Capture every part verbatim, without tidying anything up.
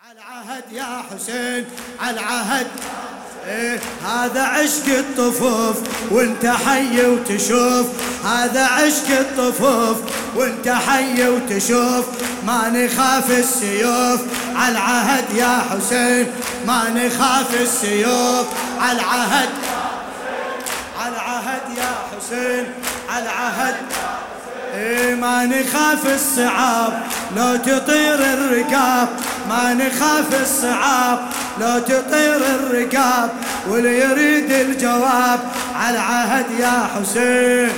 العهد يا حسين العهد. إيه هذا عشق الطفوف وانت حي وتشوف، هذا عشق الطفوف وانت حي وتشوف. ما نخاف السيوف على العهد يا حسين، ما نخاف السيوف على العهد، على العهد يا حسين على العهد. إيه ما نخاف الصعاب لو تطير الركاب، ما نخاف الصعاب لو تطير الركاب. واللي يريد الجواب على العهد يا حسين،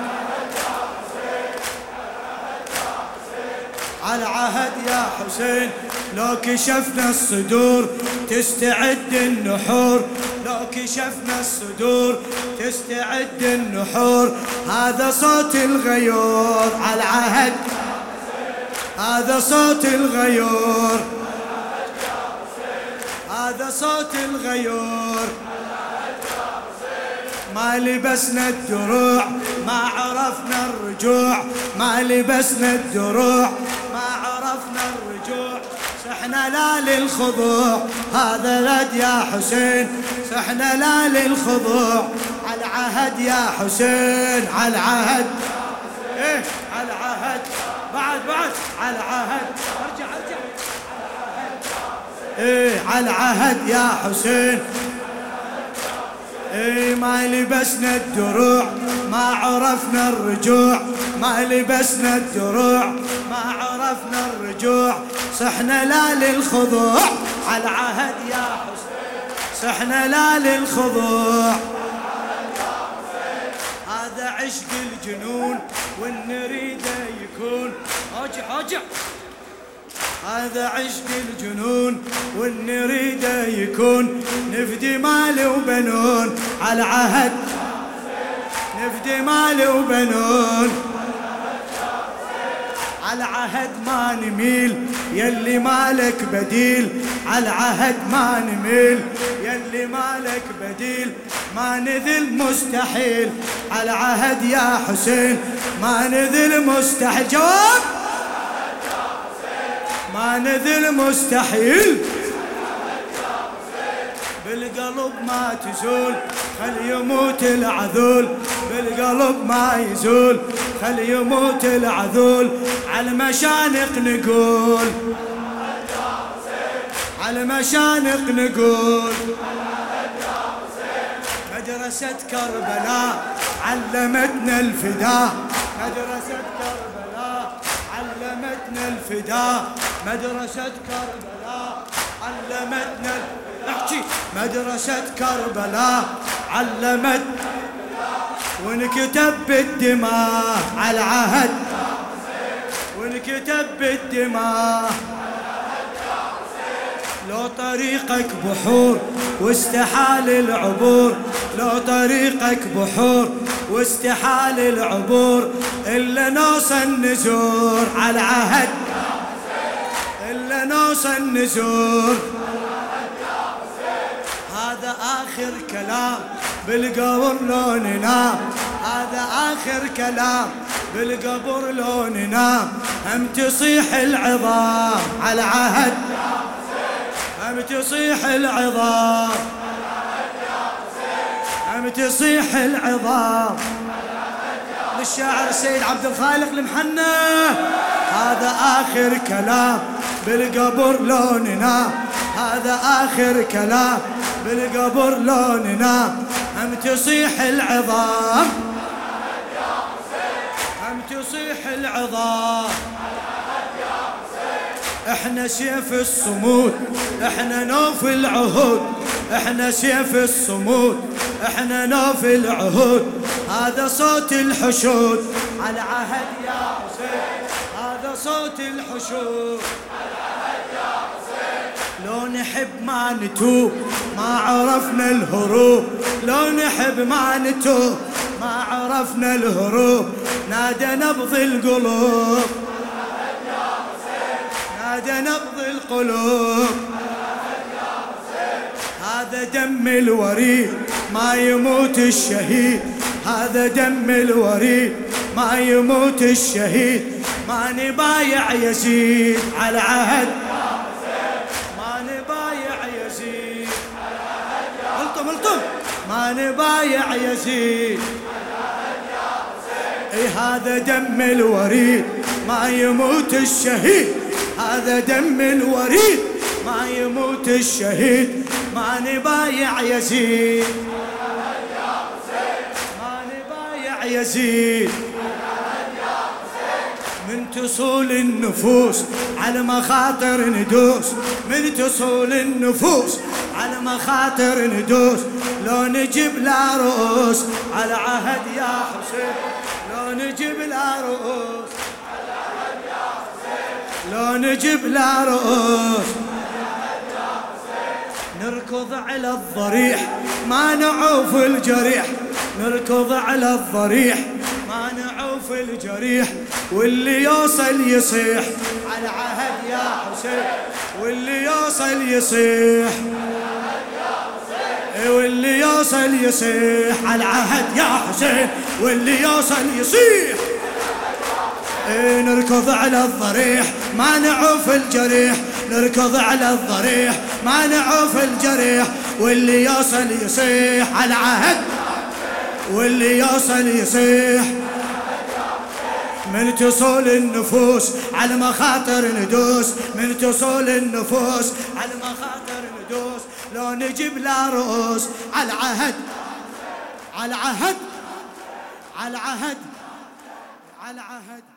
على العهد يا حسين. لو كشفنا الصدور تستعد النحور، لو كشفنا الصدور تستعد النحور. هذا صوت الغيور على العهد، هذا صوت الغيور، هذا صوت الغيور. ما لبسنا الدروع ما عرفنا الرجوع، ما لبسنا الدروع ما عرفنا الرجوع. سحنا لا للخضوع هذا لد يا حسين، سحنا لا للخضوع على العهد يا حسين، على العهد. ايه على العهد بعد بعد على العهد. ارجع ارجع ايه على العهد يا حسين. ايه ما لبسنا الدروع ما عرفنا الرجوع، ما لبسنا الدروع ما عرفنا الرجوع. صحنا لا للخضوع على العهد يا حسين، صحنا لا للخضوع. هذا عشق الجنون والنريده يكون. ارجع ارجع هذا عشق الجنون والنريده يكون. نفدي مال وبنون على العهد، نفدي مال وبنون على العهد. ما نميل يلي مالك بديل، على العهد ما نميل يلي مالك بديل. ما نذل مستحيل على العهد يا حسين، ما نذل مستحيل. جواب ما نذل مستحيل. بالقلب ما تزول خل يموت العذول، بالقلب ما يزول خل يموت العذول. على المشانق نقول، على المشانق نقول. مدرسة كربلاء علمتنا الفداء، مدرسة كربلاء علمتنا الفداء. مدرسة كربلاء علمتنا احكي. مدرسة كربلاء علمت ونكتب بالدماء على العهد، ونكتب بالدماء. لو طريقك بحور واستحال العبور، لو طريقك بحور واستحال العبور. إلا نوصل نزور على العهد، إلا نوصل نزور. هذا آخر كلام بالقبر لو ننام، هذا آخر كلام بالقبر لو ننام. هم تصيح العظام على العهد، هم تصيح العظام، هم تصيح العظام. للشاعر السيد عبد الخالق المحنى. هذا آخر كلام بالقبر لو ننام، هذا آخر كلام بالقبر لو ننام. هم تصيح العظام، هم تصيح العظام. احنا سيف الصمود، احنا نوف العهود، احنا سيف الصمود، احنا نوف العهود. هذا صوت الحشود على العهد يا حسين، هذا صوت الحشود على العهد يا حسين. لو نحب ما نتوب ما عرفنا الهروب، لو نحب ما نتوب ما عرفنا الهروب. نادى نبض القلوب، نادى نبض القلوب. هذا دم الوريد ما يموت الشهيد، هذا دم الوريد ما يموت الشهيد. ما نبايع يزيد على العهد، ما نبايع يزيد. اي هذا دم الوريد ما يموت الشهيد، هذا دم الوريد ما يموت الشهيد. ما نبايع يزيد، ما نبايع يزيد. من تصول النفوس على مخاطر ندوس، من تصول النفوس على مخاطر ندوس. لو نجيب لا رؤوس على عهد يا حسين، لو نجيب لا رؤوس على عهد يا حسين، لو نجيب لا رؤوس. نركض على الضريح ما نعوف الجريح، نركض على الضريح ما نعوف الجريح. واللي يوصل يصيح على عهد يا حسين، واللي يوصل يصيح، واللي يوصل يصيح على عهد يا حسين، واللي يوصل يصيح. ايه نركض على الضريح ما نعوف الجريح، نركض على الضريح ما نعوف الجريح. واللي يوصل يصيح على عهد، واللي يوصل يصيح. من تصول النفوس على مخاطر ندوس، من تصول النفوس على مخاطر ندوس. لو نجيب لا رؤوس على عهد، على عهد، على عهد، على عهد.